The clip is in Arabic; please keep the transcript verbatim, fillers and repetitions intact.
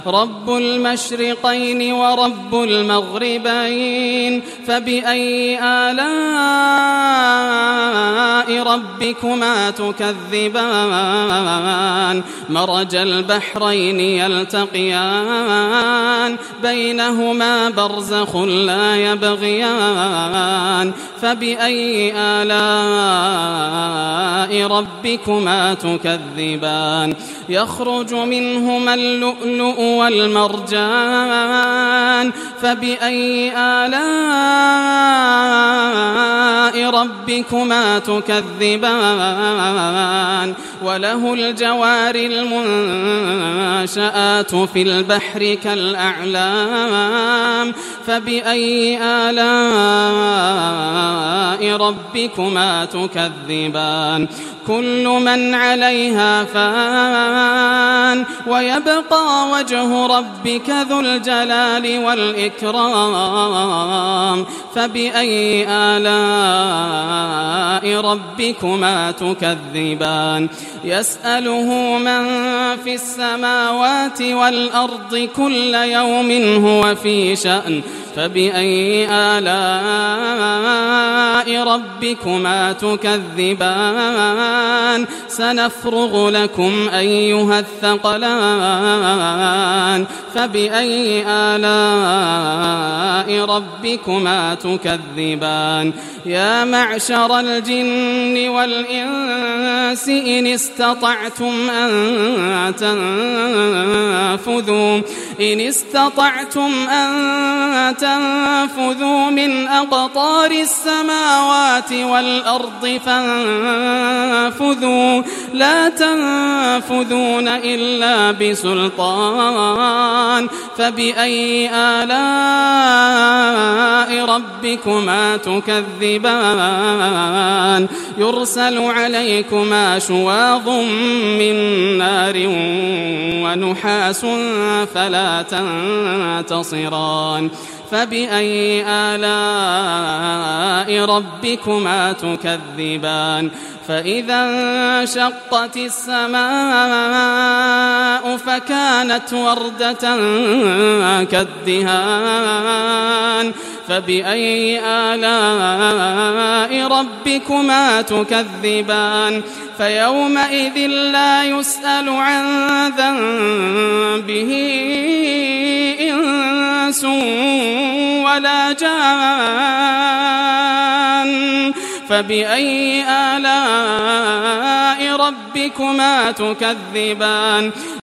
رب المشرقين ورب المغربين فبأي آلاء ربكما تكذبان مرج البحرين يلتقيان بينهما برزخ لا يبغيان فبأي آلاء ربكما تكذبان يخرج منهما اللؤلؤ والمرجان فبأي آلاء ربكما تكذبان وله الجوار المنشآت في البحر كالأعلام فبأي آلاء ربكما تكذبان كل من عليها فان ويبقى وجه ربك ذو الجلال والإكرام فبأي آلاء ربكما تكذبان يسأله من في السماوات والأرض كل يوم هو في شأن فبأي آلاء ربكما تكذبان سنفرغ لكم أيها الثقلان فبأي آلاء ربكما تكذبان يا معشر الجن والإنس إن استطعتم أن تنفذوا إن استطعتم أن تنفذوا من أقطار السماوات والأرض فانفذوا لا تنفذون إلا بسلطان فبأي آلاء ربكما تكذبان يرسل عليكما شواظ من نار ونحاس فلا تنتصران فبأي آلاء ربكما تكذبان فإذا انشقت السماء فكانت وردة كالدهان فبأي آلاء ربكما تكذبان فيومئذ لا يسأل عن ذنبه إنس ولا جان فبأي آلاء ربكما تكذبان